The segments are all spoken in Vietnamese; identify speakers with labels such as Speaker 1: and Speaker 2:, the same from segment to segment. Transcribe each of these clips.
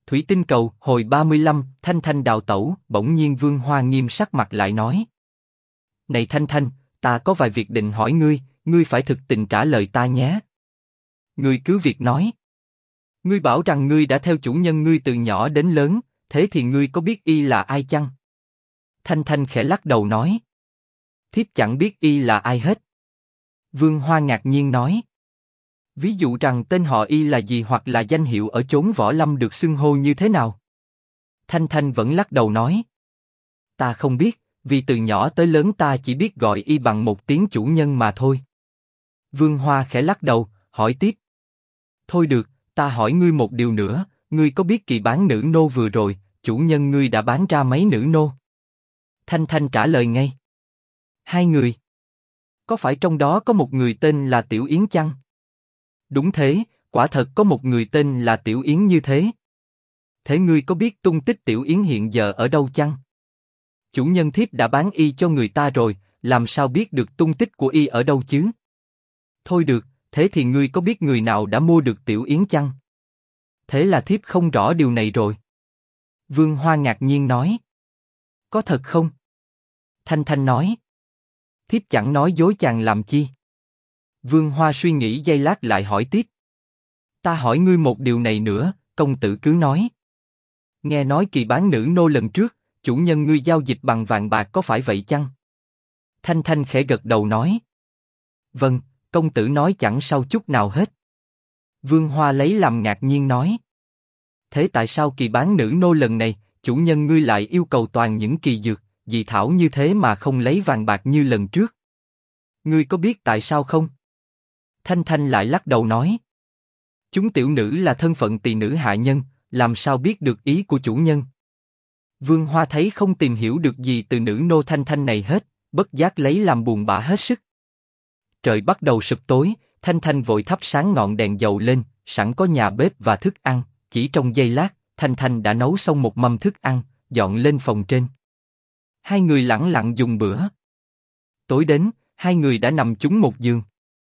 Speaker 1: Thủy tinh cầu, hồi 35, Thanh Thanh đào tẩu, bỗng nhiên Vương Hoa nghiêm sắc mặt lại nói. Này Thanh Thanh, ta có vài việc định hỏi ngươi, ngươi phải thực tình trả lời ta nhé. Ngươi cứ việc nói. Ngươi bảo rằng ngươi đã theo chủ nhân ngươi từ nhỏ đến lớn, thế thì ngươi có biết y là ai chăng? Thanh Thanh khẽ lắc đầu nói. Thiếp chẳng biết y là ai hết. Vương Hoa ngạc nhiên nói. Ví dụ rằng tên họ y là gì hoặc là danh hiệu ở chốn võ lâm được xưng hô như thế nào? Thanh Thanh vẫn lắc đầu nói. Ta không biết, vì từ nhỏ tới lớn ta chỉ biết gọi y bằng một tiếng chủ nhân mà thôi. Vương Hoa khẽ lắc đầu, hỏi tiếp. Thôi được, ta hỏi ngươi một điều nữa, ngươi có biết kỳ bán nữ nô vừa rồi, chủ nhân ngươi đã bán ra mấy nữ nô? Thanh Thanh trả lời ngay. 2 người. Có phải trong đó có một người tên là Tiểu Yến chăng? Đúng thế, quả thật có một người tên là Tiểu Yến như thế. Thế ngươi có biết tung tích Tiểu Yến hiện giờ ở đâu chăng? Chủ nhân thiếp đã bán y cho người ta rồi, làm sao biết được tung tích của y ở đâu chứ? Thôi được, thế thì ngươi có biết người nào đã mua được Tiểu Yến chăng? Thế là thiếp không rõ điều này rồi. Vương Hoa ngạc nhiên nói. Có thật không? Thanh Thanh nói. Thiếp chẳng nói dối chàng làm chi. Vương Hoa suy nghĩ giây lát lại hỏi tiếp. Ta hỏi ngươi một điều này nữa, công tử cứ nói. Nghe nói kỳ bán nữ nô lần trước, chủ nhân ngươi giao dịch bằng vàng bạc có phải vậy chăng? Thanh Thanh khẽ gật đầu nói. Vâng, công tử nói chẳng sao chút nào hết. Vương Hoa lấy làm ngạc nhiên nói. Thế tại sao kỳ bán nữ nô lần này, chủ nhân ngươi lại yêu cầu toàn những kỳ dược, dị thảo như thế mà không lấy vàng bạc như lần trước? Ngươi có biết tại sao không? Thanh Thanh lại lắc đầu nói. Chúng tiểu nữ là thân phận tỳ nữ hạ nhân, làm sao biết được ý của chủ nhân? Vương Hoa thấy không tìm hiểu được gì từ nữ nô Thanh Thanh này hết, bất giác lấy làm buồn bã hết sức. Trời bắt đầu sụp tối, Thanh Thanh vội thắp sáng ngọn đèn dầu lên, sẵn có nhà bếp và thức ăn, chỉ trong giây lát, Thanh Thanh đã nấu xong một mâm thức ăn, dọn lên phòng trên. 2 người lẳng lặng dùng bữa. Tối đến, 2 người đã nằm chung một giường.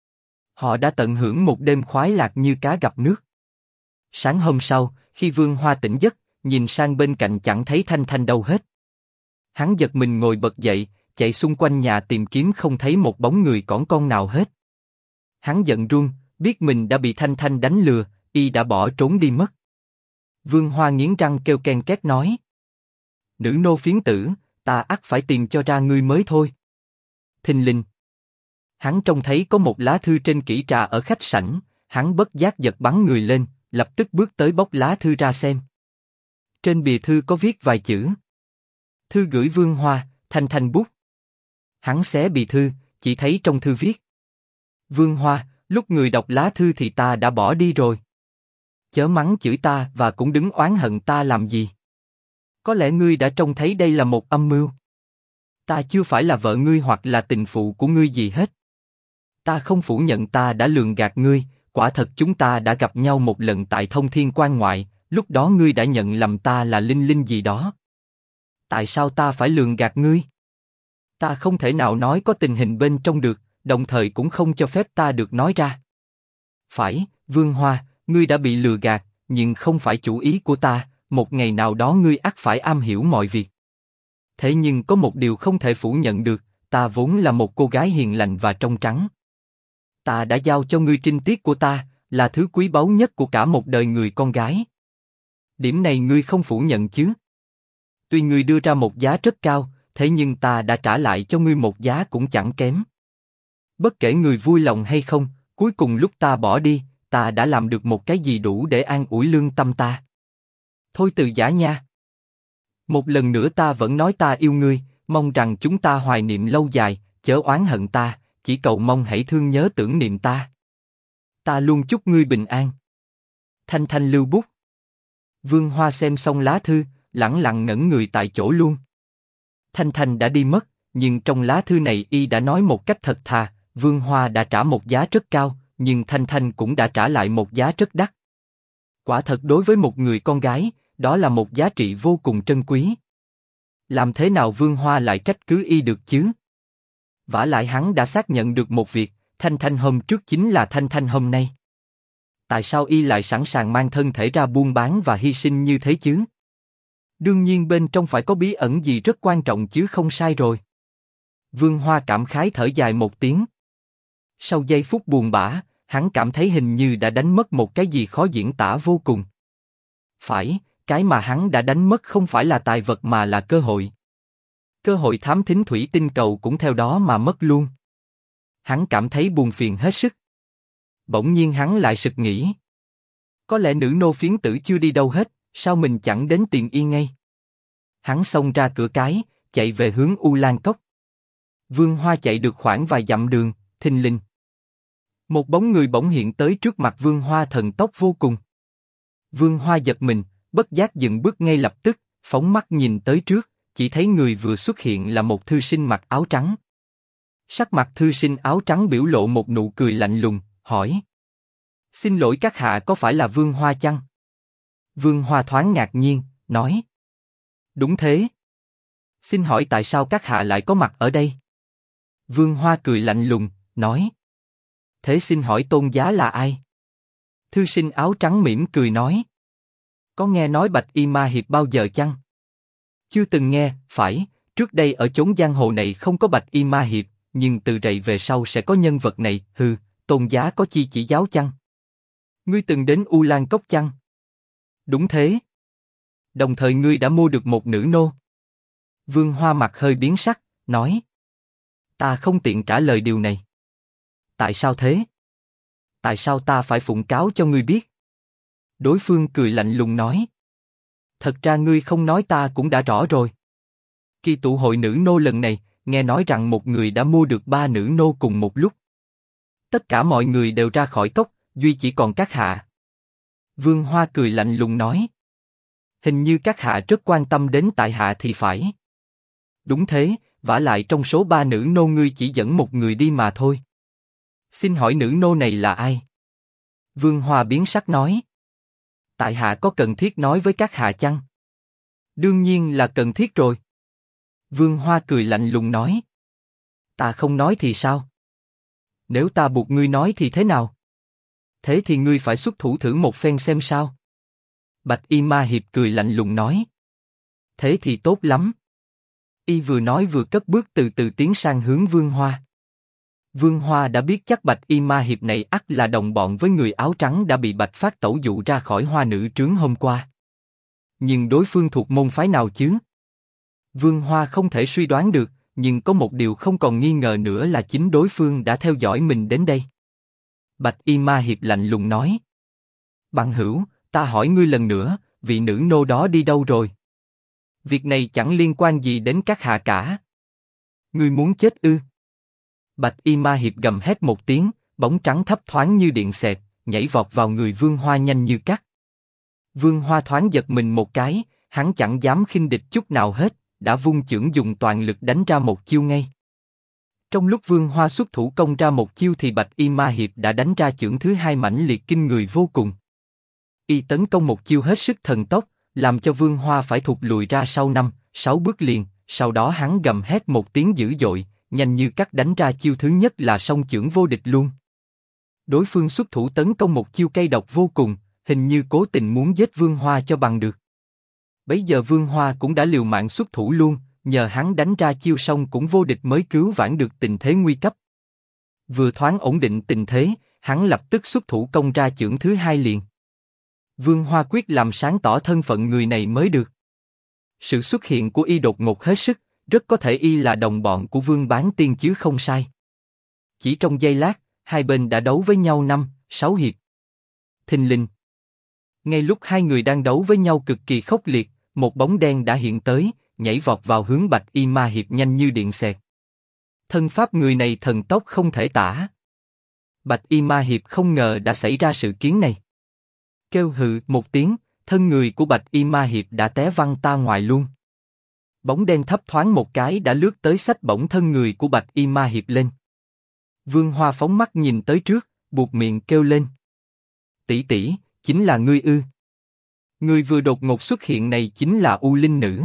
Speaker 1: Họ đã tận hưởng một đêm khoái lạc như cá gặp nước. Sáng hôm sau, khi Vương Hoa tỉnh giấc, nhìn sang bên cạnh chẳng thấy Thanh Thanh đâu hết. Hắn giật mình ngồi bật dậy, chạy xung quanh nhà tìm kiếm không thấy một bóng người cỏn con nào hết. Hắn giận run, biết mình đã bị Thanh Thanh đánh lừa, y đã bỏ trốn đi mất. Vương Hoa nghiến răng kêu ken két nói. Nữ nô phiến tử, ta ắt phải tìm cho ra ngươi mới thôi. Thình lình. Hắn trông thấy có một lá thư trên kỹ trà ở khách sảnh, hắn bất giác giật bắn người lên, lập tức bước tới bóc lá thư ra xem. Trên bìa thư có viết vài chữ. Thư gửi Vương Hoa, Thanh Thanh bút. Hắn xé bìa thư, chỉ thấy trong thư viết. Vương Hoa, lúc người đọc lá thư thì ta đã bỏ đi rồi. Chớ mắng chửi ta và cũng đừng oán hận ta làm gì. Có lẽ ngươi đã trông thấy đây là một âm mưu. Ta chưa phải là vợ ngươi hoặc là tình phụ của ngươi gì hết. Ta không phủ nhận ta đã lường gạt ngươi, quả thật chúng ta đã gặp nhau một lần tại Thông Thiên Quan ngoại, lúc đó ngươi đã nhận lầm ta là Linh Linh gì đó. Tại sao ta phải lường gạt ngươi? Ta không thể nào nói có tình hình bên trong được, đồng thời cũng không cho phép ta được nói ra. Phải, Vương Hoa, ngươi đã bị lừa gạt, nhưng không phải chủ ý của ta, một ngày nào đó ngươi ắt phải am hiểu mọi việc. Thế nhưng có một điều không thể phủ nhận được, ta vốn là một cô gái hiền lành và trong trắng. Ta đã giao cho ngươi trinh tiết của ta, là thứ quý báu nhất của cả một đời người con gái. Điểm này ngươi không phủ nhận chứ? Tuy ngươi đưa ra một giá rất cao, thế nhưng ta đã trả lại cho ngươi một giá cũng chẳng kém. Bất kể ngươi vui lòng hay không, cuối cùng lúc ta bỏ đi, ta đã làm được một cái gì đủ để an ủi lương tâm ta. Thôi từ giả nha. Một lần nữa ta vẫn nói ta yêu ngươi, mong rằng chúng ta hoài niệm lâu dài, chớ oán hận ta, chỉ cầu mong hãy thương nhớ tưởng niệm ta. Ta luôn chúc ngươi bình an. Thanh Thanh lưu bút. Vương Hoa xem xong lá thư, lẳng lặng ngẩn người tại chỗ luôn. Thanh Thanh đã đi mất, nhưng trong lá thư này y đã nói một cách thật thà, Vương Hoa đã trả một giá rất cao, nhưng Thanh Thanh cũng đã trả lại một giá rất đắt. Quả thật đối với một người con gái, đó là một giá trị vô cùng trân quý. Làm thế nào Vương Hoa lại trách cứ y được chứ? Vả lại hắn đã xác nhận được một việc, Thanh Thanh hôm trước chính là Thanh Thanh hôm nay. Tại sao y lại sẵn sàng mang thân thể ra buôn bán và hy sinh như thế chứ? Đương nhiên bên trong phải có bí ẩn gì rất quan trọng chứ không sai rồi. Vương Hoa cảm khái thở dài một tiếng. Sau giây phút buồn bã, hắn cảm thấy hình như đã đánh mất một cái gì khó diễn tả vô cùng. Phải, cái mà hắn đã đánh mất không phải là tài vật mà là cơ hội. Cơ hội thám thính thủy tinh cầu cũng theo đó mà mất luôn. Hắn cảm thấy buồn phiền hết sức. Bỗng nhiên hắn lại sực nghĩ. Có lẽ nữ nô phiến tử chưa đi đâu hết, sao mình chẳng đến tìm y ngay? Hắn xông ra cửa cái, chạy về hướng U Lan Cốc. Vương Hoa chạy được khoảng vài dặm đường, thình lình. Một bóng người bỗng hiện tới trước mặt Vương Hoa thần tốc vô cùng. Vương Hoa giật mình, bất giác dừng bước ngay lập tức, phóng mắt nhìn tới trước, chỉ thấy người vừa xuất hiện là một thư sinh mặc áo trắng. Sắc mặt thư sinh áo trắng biểu lộ một nụ cười lạnh lùng, hỏi. Xin lỗi các hạ, có phải là Vương Hoa chăng? Vương Hoa thoáng ngạc nhiên, nói. Đúng thế. Xin hỏi tại sao các hạ lại có mặt ở đây? Vương Hoa cười lạnh lùng, nói. Thế xin hỏi tôn giá là ai? Thư sinh áo trắng mỉm cười nói. Có nghe nói Bạch Y Ma Hiệp bao giờ chăng? Chưa từng nghe, phải, trước đây ở chốn giang hồ này không có Bạch Y Ma Hiệp, nhưng từ rày về sau sẽ có nhân vật này, tôn giá có chi chỉ giáo chăng? Ngươi từng đến U Lan Cốc chăng? Đúng thế. Đồng thời ngươi đã mua được một nữ nô. Vương Hoa mặt hơi biến sắc, nói. Ta không tiện trả lời điều này. Tại sao thế? Tại sao ta phải phụng cáo cho ngươi biết? Đối phương cười lạnh lùng nói. Thật ra ngươi không nói ta cũng đã rõ rồi. Kỳ tụ hội nữ nô lần này, nghe nói rằng một người đã mua được 3 nữ nô cùng một lúc. Tất cả mọi người đều ra khỏi cốc, duy chỉ còn các hạ. Vương Hoa cười lạnh lùng nói. Hình như các hạ rất quan tâm đến tại hạ thì phải. Đúng thế, vả lại trong số 3 nữ nô ngươi chỉ dẫn một người đi mà thôi. Xin hỏi nữ nô này là ai? Vương Hoa biến sắc nói. Tại hạ có cần thiết nói với các hạ chăng? Đương nhiên là cần thiết rồi. Vương Hoa cười lạnh lùng nói. Ta không nói thì sao? Nếu ta buộc ngươi nói thì thế nào? Thế thì ngươi phải xuất thủ thử một phen xem sao. Bạch Y Ma Hiệp cười lạnh lùng nói. Thế thì tốt lắm. Y vừa nói vừa cất bước từ từ tiến sang hướng Vương Hoa. Vương Hoa đã biết chắc Bạch Y Ma Hiệp này ắt là đồng bọn với người áo trắng đã bị Bạch Phát tẩu dụ ra khỏi Hoa Nữ trướng hôm qua. Nhưng đối phương thuộc môn phái nào chứ? Vương Hoa không thể suy đoán được, nhưng có một điều không còn nghi ngờ nữa là chính đối phương đã theo dõi mình đến đây. Bạch Y Ma Hiệp lạnh lùng nói. Bằng hữu, ta hỏi ngươi lần nữa, vị nữ nô đó đi đâu rồi? Việc này chẳng liên quan gì đến các hạ cả. Ngươi muốn chết ư? Bạch Y Ma Hiệp gầm hét một tiếng, bóng trắng thấp thoáng như điện xẹt, nhảy vọt vào người Vương Hoa nhanh như cắt. Vương Hoa thoáng giật mình một cái, hắn chẳng dám khinh địch chút nào hết, đã vung chưởng dùng toàn lực đánh ra một chiêu ngay. Trong lúc Vương Hoa xuất thủ công ra một chiêu thì Bạch Y Ma Hiệp đã đánh ra chưởng thứ hai mãnh liệt kinh người vô cùng. Y tấn công một chiêu hết sức thần tốc, làm cho Vương Hoa phải thụt lùi ra sau 5-6 bước liền. Sau đó hắn gầm hét một tiếng dữ dội, nhanh như cắt đánh ra chiêu thứ nhất là song chưởng vô địch luôn. Đối phương xuất thủ tấn công một chiêu cay độc vô cùng, hình như cố tình muốn giết Vương Hoa cho bằng được. Bấy giờ Vương Hoa cũng đã liều mạng xuất thủ luôn, nhờ hắn đánh ra chiêu song cũng vô địch mới cứu vãn được tình thế nguy cấp. Vừa thoáng ổn định tình thế, hắn lập tức xuất thủ công ra chưởng thứ hai liền. Vương Hoa quyết làm sáng tỏ thân phận người này mới được. Sự xuất hiện của y đột ngột hết sức, rất có thể y là đồng bọn của Vương Bán Tiên chứ không sai. Chỉ trong giây lát, hai bên đã đấu với nhau 5-6 hiệp. Thình lình. Ngay lúc hai người đang đấu với nhau cực kỳ khốc liệt, một bóng đen đã hiện tới, nhảy vọt vào hướng Bạch Y Ma Hiệp nhanh như điện xẹt. Thân pháp người này thần tốc không thể tả. Bạch Y Ma Hiệp không ngờ đã xảy ra sự kiến này. Kêu hừ một tiếng, thân người của Bạch Y Ma Hiệp đã té văng ta ngoài luôn. Bóng đen thấp thoáng một cái đã lướt tới xách bổng thân người của Bạch Y Ma Hiệp lên. Vương Hoa phóng mắt nhìn tới trước, buột miệng kêu lên. Tỷ tỷ, chính là ngươi ư? Người vừa đột ngột xuất hiện này chính là U Linh Nữ.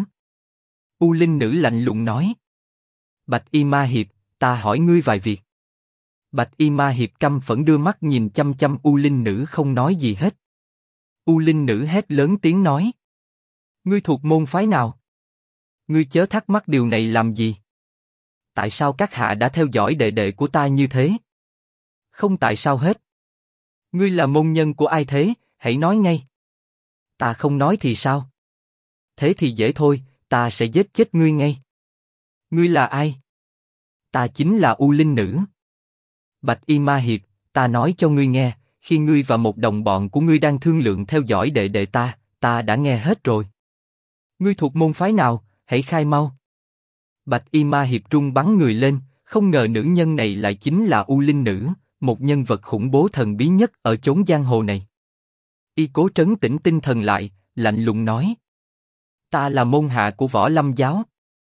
Speaker 1: U Linh Nữ lạnh lùng nói. Bạch Y Ma Hiệp, ta hỏi ngươi vài việc. Bạch Y Ma Hiệp căm phẫn đưa mắt nhìn chăm chăm U Linh Nữ không nói gì hết. U Linh Nữ hét lớn tiếng nói. Ngươi thuộc môn phái nào? Ngươi chớ thắc mắc điều này làm gì? Tại sao các hạ đã theo dõi đệ đệ của ta như thế? Không tại sao hết. Ngươi là môn nhân của ai thế, hãy nói ngay. Ta không nói thì sao? Thế thì dễ thôi, ta sẽ giết chết ngươi ngay. Ngươi là ai? Ta chính là U Linh Nữ. Bạch Y Ma Hiệp, ta nói cho ngươi nghe, khi ngươi và một đồng bọn của ngươi đang thương lượng theo dõi đệ đệ ta đã nghe hết rồi. Ngươi thuộc môn phái nào, hãy khai mau. Bạch Y Ma Hiệp run bắn người lên, không ngờ nữ nhân này lại chính là U Linh Nữ, một nhân vật khủng bố thần bí nhất ở chốn giang hồ này. Y cố trấn tĩnh tinh thần lại, lạnh lùng nói. Ta là môn hạ của Võ Lâm giáo.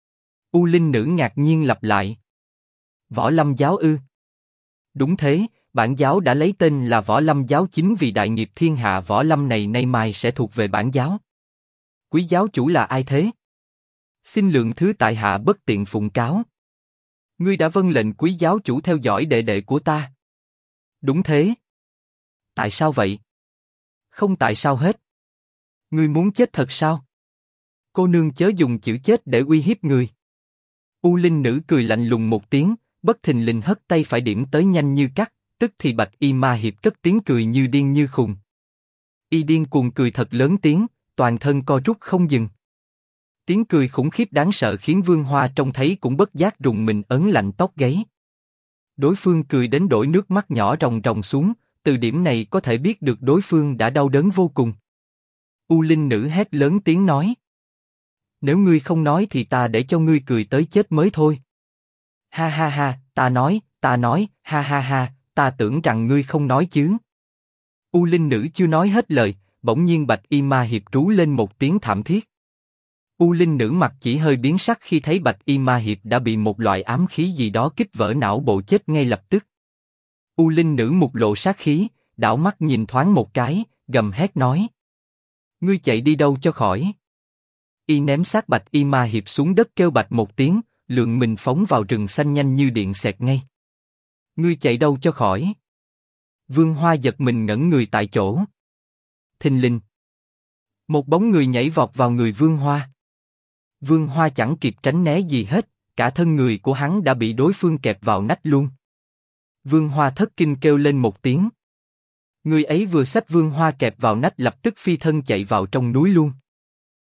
Speaker 1: U Linh Nữ ngạc nhiên lặp lại. Võ Lâm giáo ư? Đúng thế, bản giáo đã lấy tên là Võ Lâm giáo chính vì đại nghiệp thiên hạ võ lâm này nay mai sẽ thuộc về bản giáo. Quý giáo chủ là ai thế? Xin lượng thứ tại hạ bất tiện phụng cáo. Ngươi đã vâng lệnh quý giáo chủ theo dõi đệ đệ của ta. Đúng thế. Tại sao vậy? Không tại sao hết. Ngươi muốn chết thật sao? Cô nương chớ dùng chữ chết để uy hiếp người. U Linh Nữ cười lạnh lùng một tiếng, bất thình lình hất tay phải điểm tới nhanh như cắt, tức thì Bạch Y Ma Hiệp cất tiếng cười như điên như khùng. Y điên cuồng cười thật lớn tiếng, toàn thân co rút không dừng. Tiếng cười khủng khiếp đáng sợ khiến Vương Hoa trông thấy cũng bất giác rùng mình ấn lạnh tóc gáy. Đối phương cười đến đổi nước mắt nhỏ ròng ròng xuống, từ điểm này có thể biết được đối phương đã đau đớn vô cùng. U Linh Nữ hét lớn tiếng nói. Nếu ngươi không nói thì ta để cho ngươi cười tới chết mới thôi. Ha ha ha, ta nói, ha ha ha, ta tưởng rằng ngươi không nói chứ. U Linh Nữ chưa nói hết lời, bỗng nhiên Bạch Y Ma Hiệp rú lên một tiếng thảm thiết. U Linh Nữ mặt chỉ hơi biến sắc khi thấy Bạch Y Ma Hiệp đã bị một loại ám khí gì đó kích vỡ não bộ chết ngay lập tức. U Linh Nữ mục lộ sát khí, đảo mắt nhìn thoáng một cái, gầm hét nói. Ngươi chạy đi đâu cho khỏi? Y ném xác Bạch Y Ma Hiệp xuống đất kêu bạch một tiếng, lượn mình phóng vào rừng xanh nhanh như điện xẹt ngay. Ngươi chạy đâu cho khỏi? Vương Hoa giật mình ngẩn người tại chỗ. Thình lình, một bóng người nhảy vọt vào người Vương Hoa. Vương Hoa chẳng kịp tránh né gì hết, cả thân người của hắn đã bị đối phương kẹp vào nách luôn. Vương Hoa thất kinh kêu lên một tiếng. Người ấy vừa xách Vương Hoa kẹp vào nách lập tức phi thân chạy vào trong núi luôn.